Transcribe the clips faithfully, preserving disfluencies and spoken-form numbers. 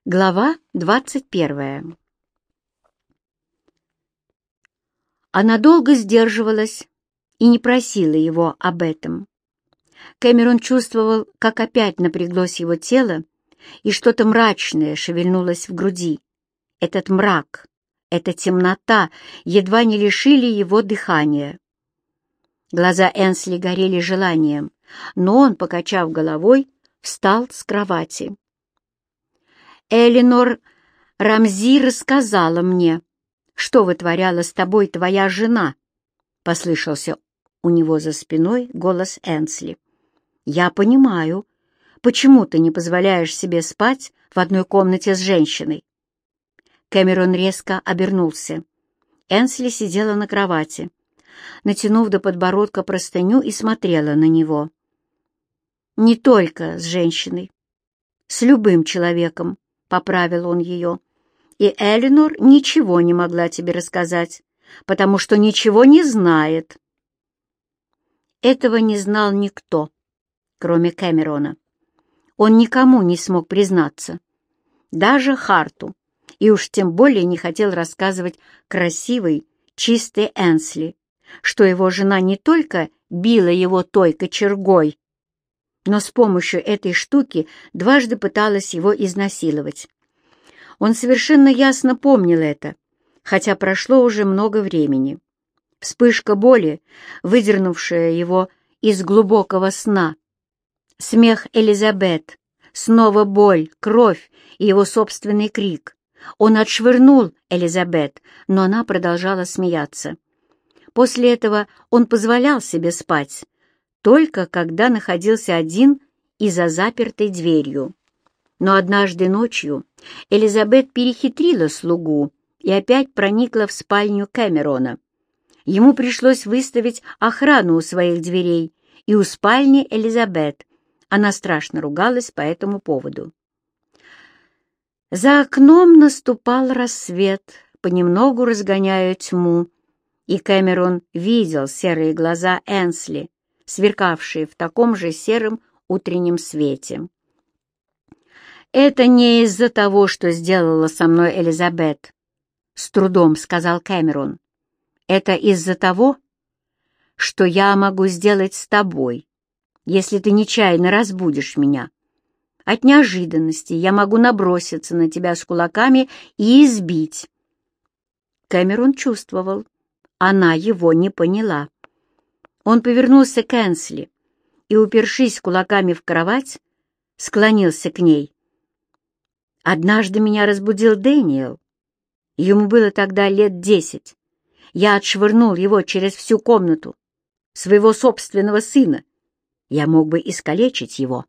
Глава двадцать первая. Она долго сдерживалась и не просила его об этом. Кэмерон чувствовал, как опять напряглось его тело, и что-то мрачное шевельнулось в груди. Этот мрак, эта темнота едва не лишили его дыхания. Глаза Энсли горели желанием, но он, покачав головой, встал с кровати. «Элинор Рамзи рассказала мне, что вытворяла с тобой твоя жена», — послышался у него за спиной голос Энсли. «Я понимаю, почему ты не позволяешь себе спать в одной комнате с женщиной». Кэмерон резко обернулся. Энсли сидела на кровати, натянув до подбородка простыню, и смотрела на него. «Не только с женщиной, с любым человеком», — поправил он ее. «И Элинор ничего не могла тебе рассказать, потому что ничего не знает». Этого не знал никто, кроме Кэмерона. Он никому не смог признаться, даже Харту, и уж тем более не хотел рассказывать красивой, чистой Энсли, что его жена не только била его той кочергой, но с помощью этой штуки дважды пыталась его изнасиловать. Он совершенно ясно помнил это, хотя прошло уже много времени. Вспышка боли, выдернувшая его из глубокого сна, смех Элизабет, снова боль, кровь и его собственный крик. Он отшвырнул Элизабет, но она продолжала смеяться. После этого он позволял себе спать, только когда находился один и за запертой дверью. Но однажды ночью Элизабет перехитрила слугу и опять проникла в спальню Кэмерона. Ему пришлось выставить охрану у своих дверей и у спальни Элизабет. Она страшно ругалась по этому поводу. За окном наступал рассвет, понемногу разгоняя тьму, и Кэмерон видел серые глаза Энсли, сверкавшие в таком же сером утреннем свете. «Это не из-за того, что сделала со мной Элизабет», — с трудом сказал Кэмерон. «Это из-за того, что я могу сделать с тобой, если ты нечаянно разбудишь меня. От неожиданности я могу наброситься на тебя с кулаками и избить». Кэмерон чувствовал, она его не поняла. Он повернулся к Энсли и, упершись кулаками в кровать, склонился к ней. «Однажды меня разбудил Дэниел. Ему было тогда лет десять. Я отшвырнул его через всю комнату, своего собственного сына. Я мог бы искалечить его.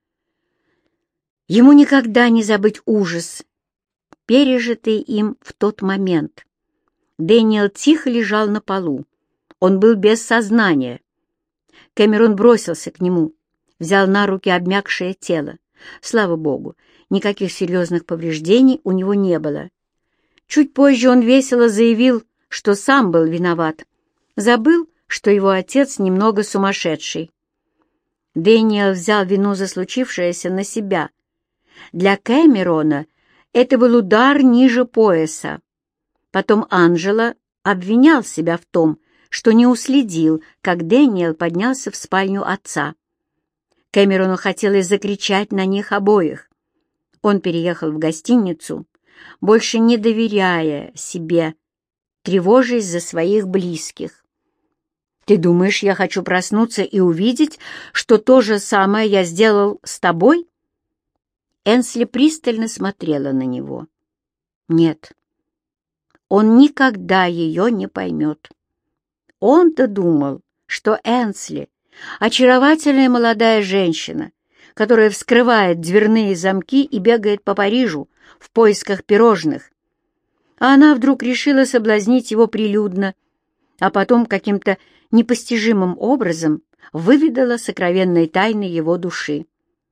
Ему никогда не забыть ужас, пережитый им в тот момент. Дэниел тихо лежал на полу. Он был без сознания. Кэмерон бросился к нему, взял на руки обмякшее тело. Слава богу, никаких серьезных повреждений у него не было. Чуть позже он весело заявил, что сам был виноват. Забыл, что его отец немного сумасшедший. Дэниел взял вину за случившееся на себя. Для Кэмерона это был удар ниже пояса. Потом Анджело обвинял себя в том, что не уследил, как Дэниел поднялся в спальню отца. Кэмерону хотелось закричать на них обоих. Он переехал в гостиницу, больше не доверяя себе, тревожась за своих близких. «Ты думаешь, я хочу проснуться и увидеть, что то же самое я сделал с тобой?» Энсли пристально смотрела на него. Нет, он никогда ее не поймет. Он-то думал, что Энсли — очаровательная молодая женщина, которая вскрывает дверные замки и бегает по Парижу в поисках пирожных. А она вдруг решила соблазнить его прилюдно, а потом каким-то непостижимым образом выведала сокровенные тайны его души.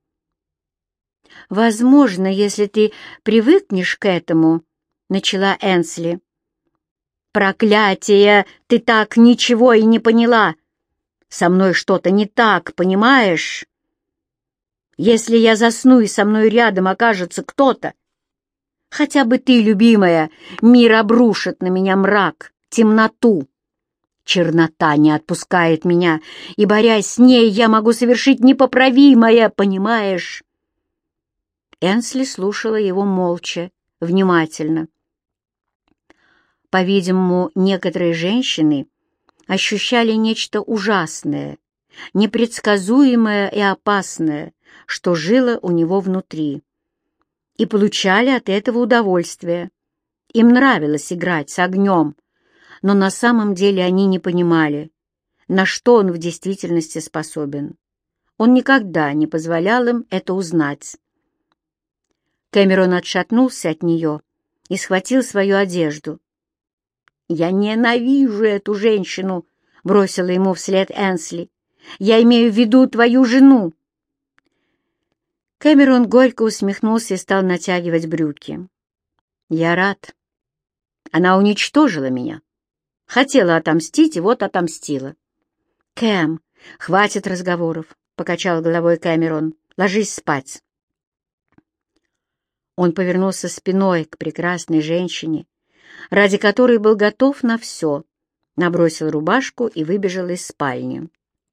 «Возможно, если ты привыкнешь к этому», — начала Энсли. «Проклятие! Ты так ничего и не поняла! Со мной что-то не так, понимаешь? Если я засну и со мной рядом окажется кто-то, Хотя бы ты, любимая, мир обрушит на меня мрак, темноту. Чернота не отпускает меня, и, борясь с ней, я могу совершить непоправимое, понимаешь?» Энсли слушала его молча, внимательно. По-видимому, некоторые женщины ощущали нечто ужасное, непредсказуемое и опасное, что жило у него внутри, и получали от этого удовольствие. Им нравилось играть с огнем, но на самом деле они не понимали, на что он в действительности способен. Он никогда не позволял им это узнать. Кэмерон отшатнулся от нее и схватил свою одежду. «Я ненавижу эту женщину!» — бросила ему вслед Энсли. «Я имею в виду твою жену!» Кэмерон горько усмехнулся и стал натягивать брюки. «Я рад. Она уничтожила меня. Хотела отомстить, и вот отомстила». «Кэм, хватит разговоров», — покачал головой Кэмерон. «Ложись спать». Он повернулся спиной к прекрасной женщине, ради которой был готов на все, набросил рубашку и выбежал из спальни.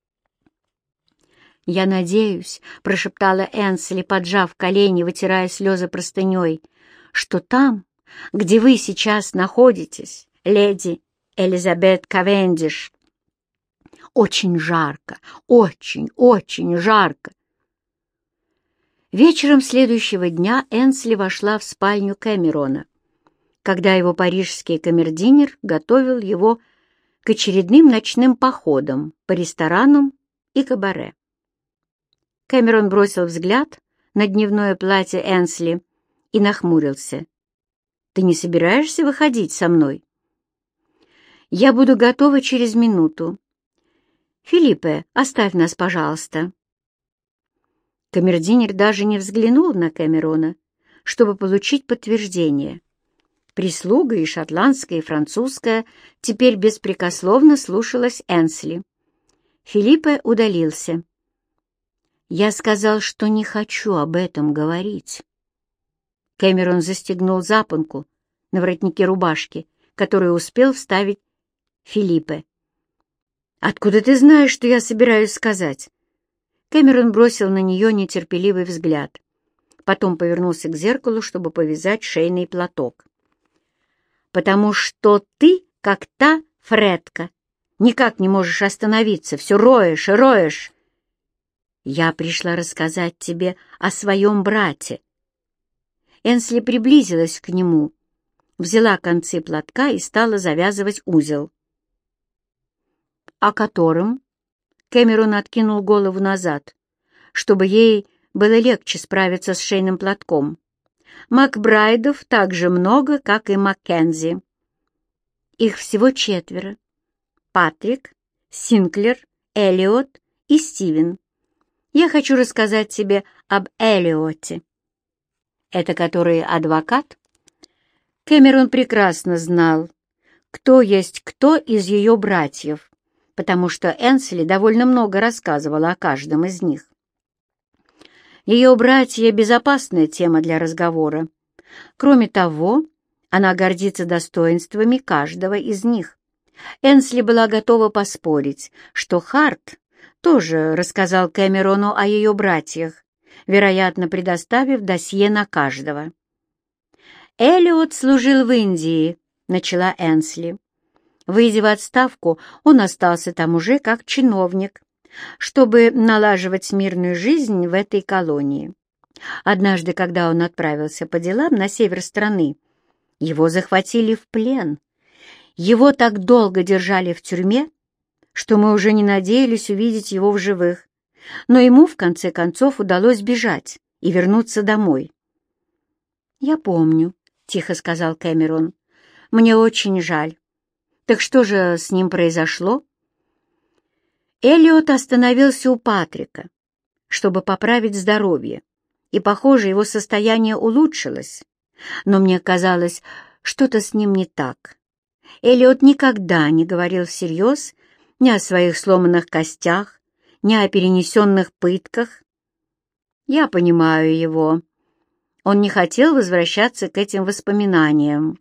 «Я надеюсь», — прошептала Энсли, поджав колени, вытирая слезы простыней, «что там, где вы сейчас находитесь, леди Элизабет Кавендиш, очень жарко, очень, очень жарко». Вечером следующего дня Энсли вошла в спальню Кэмерона, когда его парижский камердинер готовил его к очередным ночным походам по ресторанам и кабаре. Кэмерон бросил взгляд на дневное платье Энсли и нахмурился. «Ты не собираешься выходить со мной?» «Я буду готова через минуту. Филиппе, оставь нас, пожалуйста». Камердинер даже не взглянул на Кэмерона, чтобы получить подтверждение. Прислуга, и шотландская, и французская, теперь беспрекословно слушалась Энсли. Филиппе удалился. «Я сказал, что не хочу об этом говорить». Кэмерон застегнул запонку на воротнике рубашки, которую успел вставить Филиппе. «Откуда ты знаешь, что я собираюсь сказать?» Кэмерон бросил на нее нетерпеливый взгляд. Потом повернулся к зеркалу, чтобы повязать шейный платок. «Потому что ты, как та Фредка, никак не можешь остановиться, все роешь и роешь. Я пришла рассказать тебе о своем брате». Энсли приблизилась к нему, взяла концы платка и стала завязывать узел. «О котором?» Кэмерон откинул голову назад, чтобы ей было легче справиться с шейным платком. «Макбрайдов так же много, как и Маккензи. Их всего четверо. Патрик, Синклер, Эллиот и Стивен. Я хочу рассказать тебе об Эллиоте». «Это который адвокат?» Кэмерон прекрасно знал, кто есть кто из ее братьев, потому что Энсли довольно много рассказывала о каждом из них. Ее братья — безопасная тема для разговора. Кроме того, она гордится достоинствами каждого из них. Энсли была готова поспорить, что Харт тоже рассказал Кэмерону о ее братьях, вероятно, предоставив досье на каждого. «Эллиот служил в Индии», — начала Энсли. Выйдя в отставку, он остался там уже как чиновник, чтобы налаживать мирную жизнь в этой колонии. Однажды, когда он отправился по делам на север страны, его захватили в плен. Его так долго держали в тюрьме, что мы уже не надеялись увидеть его в живых, но ему, в конце концов, удалось бежать и вернуться домой. «Я помню», — тихо сказал Кэмерон. «Мне очень жаль. Так что же с ним произошло?» Эллиот остановился у Патрика, чтобы поправить здоровье, и, похоже, его состояние улучшилось. Но мне казалось, что-то с ним не так. Эллиот никогда не говорил всерьез ни о своих сломанных костях, ни о перенесенных пытках. Я понимаю его. Он не хотел возвращаться к этим воспоминаниям.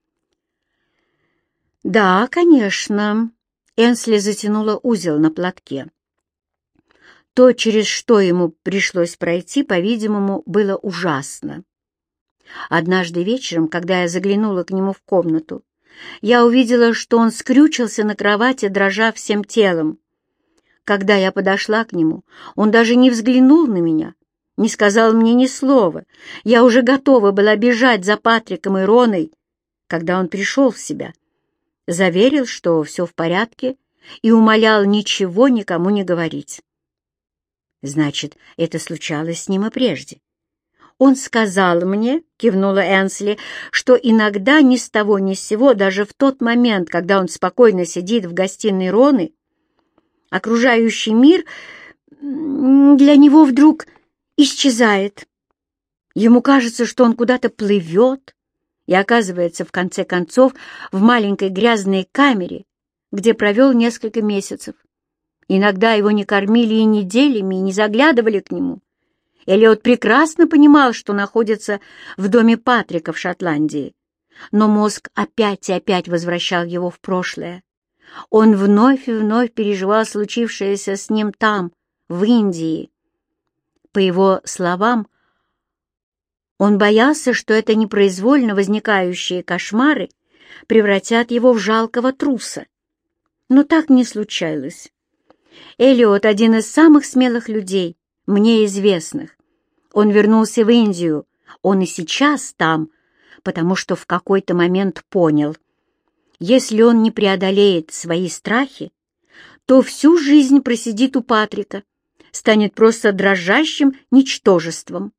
«Да, конечно», — Энсли затянула узел на платке. То, через что ему пришлось пройти, по-видимому, было ужасно. Однажды вечером, когда я заглянула к нему в комнату, я увидела, что он скрючился на кровати, дрожа всем телом. Когда я подошла к нему, он даже не взглянул на меня, не сказал мне ни слова. Я уже готова была бежать за Патриком и Роной, когда он пришел в себя, заверил, что все в порядке, и умолял ничего никому не говорить. Значит, это случалось с ним и прежде. Он сказал мне, кивнула Энсли, что иногда ни с того ни с сего, даже в тот момент, когда он спокойно сидит в гостиной Роны, окружающий мир для него вдруг исчезает. Ему кажется, что он куда-то плывет и оказывается, в конце концов, в маленькой грязной камере, где провел несколько месяцев. Иногда его не кормили и неделями, и не заглядывали к нему. Эллиот прекрасно понимал, что находится в доме Патрика в Шотландии, но мозг опять и опять возвращал его в прошлое. Он вновь и вновь переживал случившееся с ним там, в Индии. По его словам, он боялся, что это непроизвольно возникающие кошмары превратят его в жалкого труса. Но так не случалось. Эллиот — один из самых смелых людей, мне известных. Он вернулся в Индию, он и сейчас там, потому что в какой-то момент понял, если он не преодолеет свои страхи, то всю жизнь просидит у Патрика, станет просто дрожащим ничтожеством.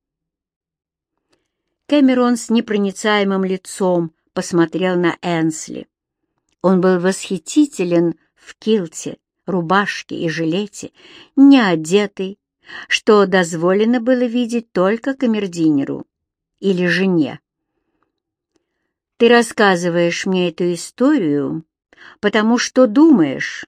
Кэмерон с непроницаемым лицом посмотрел на Энсли. Он был восхитителен в килте, рубашке и жилете, не одетый, что дозволено было видеть только камердинеру или жене. «Ты рассказываешь мне эту историю, потому что думаешь.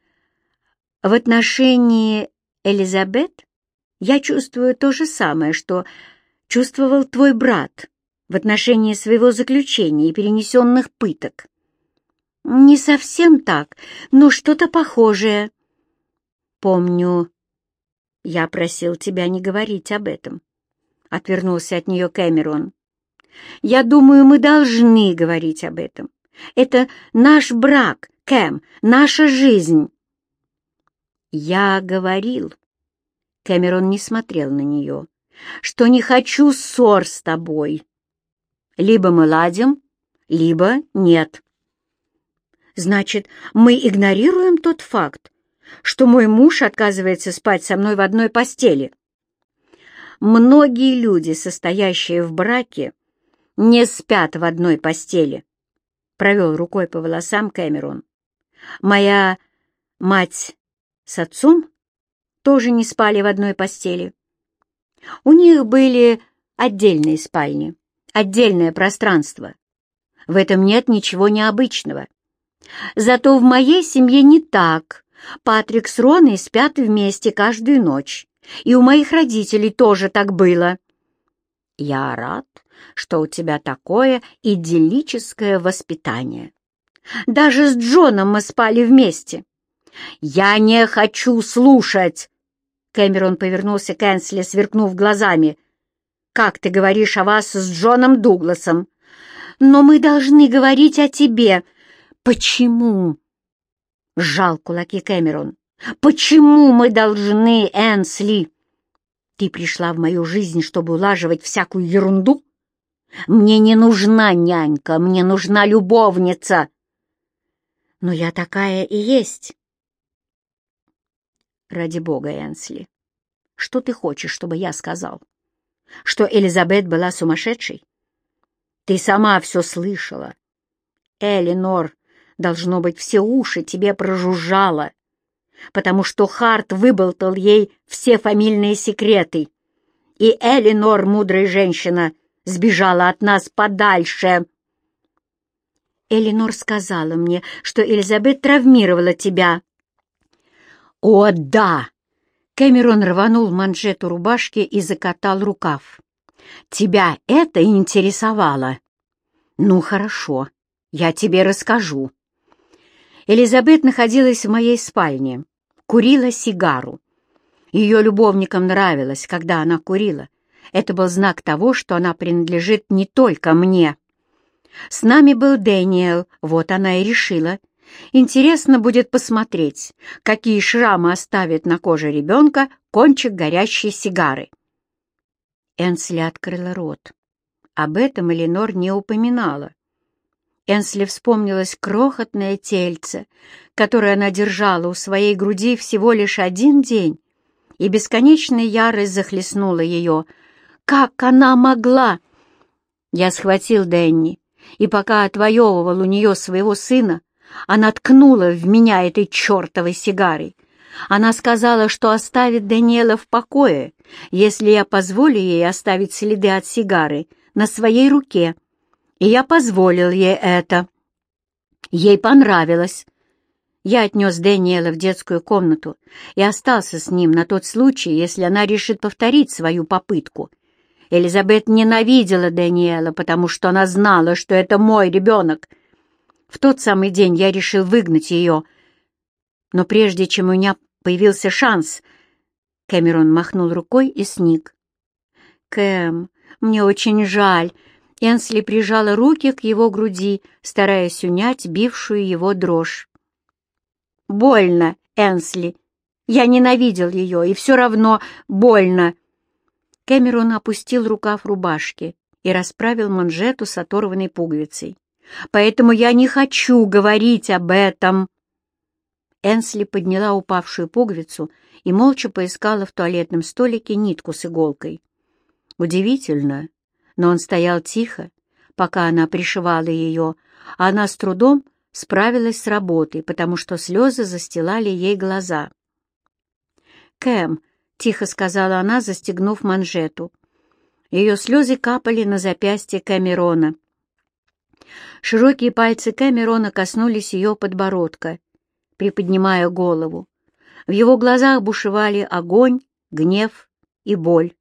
В отношении Элизабет я чувствую то же самое, что чувствовал твой брат в отношении своего заключения и перенесенных пыток. Не совсем так, но что-то похожее. Помню, я просил тебя не говорить об этом», — отвернулся от нее Кэмерон. «Я думаю, мы должны говорить об этом. Это наш брак, Кэм, наша жизнь». «Я говорил», — Кэмерон не смотрел на нее, «что не хочу ссор с тобой. Либо мы ладим, либо нет». «Значит, мы игнорируем тот факт, что мой муж отказывается спать со мной в одной постели?» «Многие люди, состоящие в браке, не спят в одной постели», — провел рукой по волосам Кэмерон. «Моя мать с отцом тоже не спали в одной постели. У них были отдельные спальни, отдельное пространство. В этом нет ничего необычного. Зато в моей семье не так. Патрик с Роной спят вместе каждую ночь, и у моих родителей тоже так было». «Я рад, что у тебя такое идиллическое воспитание. Даже с Джоном мы спали вместе». «Я не хочу слушать!» Кэмерон повернулся к Энсли, сверкнув глазами. «Как ты говоришь о вас с Джоном Дугласом?» «Но мы должны говорить о тебе». «Почему?» — сжал кулаки Кэмерон. «Почему мы должны, Энсли? Ты пришла в мою жизнь, чтобы улаживать всякую ерунду? Мне не нужна нянька, мне нужна любовница». «Но я такая и есть». «Ради бога, Энсли, что ты хочешь, чтобы я сказал? Что Элизабет была сумасшедшей? Ты сама все слышала. Элинор, должно быть, все уши тебе прожужжала, потому что Харт выболтал ей все фамильные секреты, и Элинор, мудрая женщина, сбежала от нас подальше». «Элинор сказала мне, что Элизабет травмировала тебя». «О, да!» Кэмерон рванул манжету рубашки и закатал рукав. Тебя это интересовало? Ну, хорошо, я тебе расскажу. Элизабет находилась в моей спальне, курила сигару. Ее любовникам нравилось, когда она курила. Это был знак того, что она принадлежит не только мне. С нами был Дэниел, вот она и решила. Интересно будет посмотреть, какие шрамы оставит на коже ребенка кончик горящей сигары. Энсли открыла рот. Об этом Эленор не упоминала. Энсли вспомнилось крохотное тельце, которое она держала у своей груди всего лишь один день, и бесконечная ярость захлестнула ее. Как она могла? Я схватил Дэнни, и пока отвоевывал у нее своего сына, она ткнула в меня этой чертовой сигарой. Она сказала, что оставит Дэниела в покое, если я позволю ей оставить следы от сигары на своей руке. И я позволил ей это. Ей понравилось. Я отнес Дэниела в детскую комнату и остался с ним на тот случай, если она решит повторить свою попытку. Элизабет ненавидела Дэниела, потому что она знала, что это мой ребенок. В тот самый день я решил выгнать ее. Но прежде чем у меня появился шанс... Кэмерон махнул рукой и сник. «Кэм, мне очень жаль». Энсли прижала руки к его груди, стараясь унять бившую его дрожь. «Больно, Энсли. Я ненавидел ее, и все равно больно». Кэмерон опустил рукав рубашки и расправил манжету с оторванной пуговицей. «Поэтому я не хочу говорить об этом». Энсли подняла упавшую пуговицу и молча поискала в туалетном столике нитку с иголкой. Удивительно, но он стоял тихо, пока она пришивала ее, а она с трудом справилась с работой, потому что слезы застилали ей глаза. «Кэм», — тихо сказала она, застегнув манжету. Ее слезы капали на запястье Кэмерона. Широкие пальцы Кэмерона коснулись ее подбородка, приподнимая голову. В его глазах бушевали огонь, гнев и боль.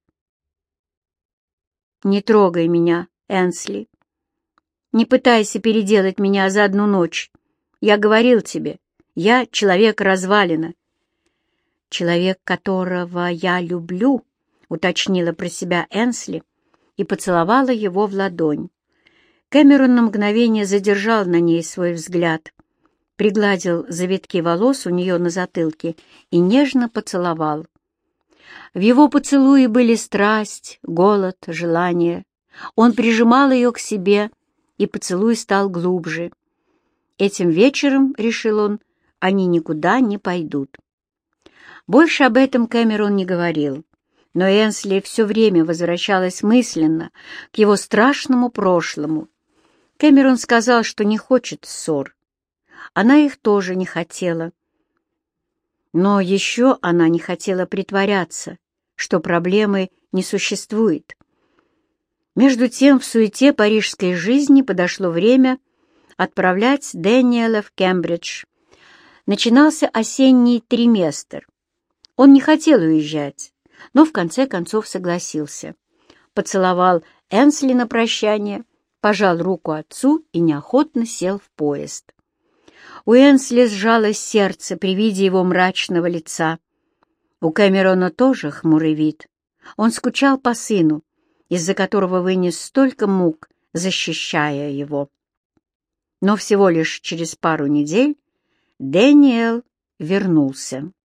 «Не трогай меня, Энсли. Не пытайся переделать меня за одну ночь. Я говорил тебе, я человек-развалина». «Человек, которого я люблю», — уточнила про себя Энсли и поцеловала его в ладонь. Кэмерон на мгновение задержал на ней свой взгляд, пригладил завитки волос у нее на затылке и нежно поцеловал. В его поцелуе были страсть, голод, желание. Он прижимал ее к себе, и поцелуй стал глубже. Этим вечером, решил он, они никуда не пойдут. Больше об этом Кэмерон не говорил, но Энсли все время возвращалась мысленно к его страшному прошлому. Кэмерон сказал, что не хочет ссор. Она их тоже не хотела. Но еще она не хотела притворяться, что проблемы не существует. Между тем, в суете парижской жизни подошло время отправлять Дэниела в Кембридж. Начинался осенний триместр. Он не хотел уезжать, но в конце концов согласился. Поцеловал Энсли на прощание, пожал руку отцу и неохотно сел в поезд. У Энсли сжалось сердце при виде его мрачного лица. У Кэмерона тоже хмурый вид. Он скучал по сыну, из-за которого вынес столько мук, защищая его. Но всего лишь через пару недель Дэниел вернулся.